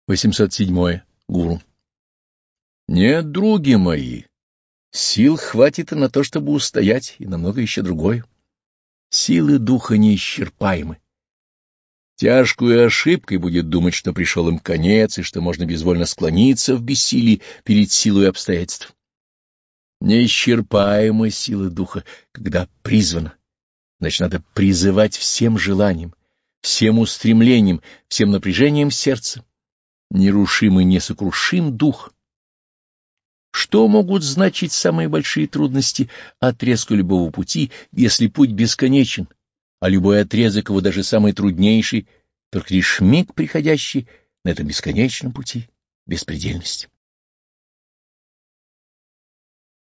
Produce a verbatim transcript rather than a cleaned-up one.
восемьсот седьмое. Гуру. Нет, други мои, сил хватит и на то, чтобы устоять, и на много еще другое. Силы духа неисчерпаемы. Тяжкую ошибкой будет думать, что пришел им конец, и что можно безвольно склониться в бессилии перед силой обстоятельств. Неисчерпаемы силы духа, когда призвано. Значит, надо призывать всем желанием, всем устремлением, всем напряжением сердца. Нерушим и несокрушим дух. Что могут значить самые большие трудности отрезку любого пути, если путь бесконечен, а любой отрезок его, даже самый труднейший, только лишь миг приходящий на этом бесконечном пути беспредельности?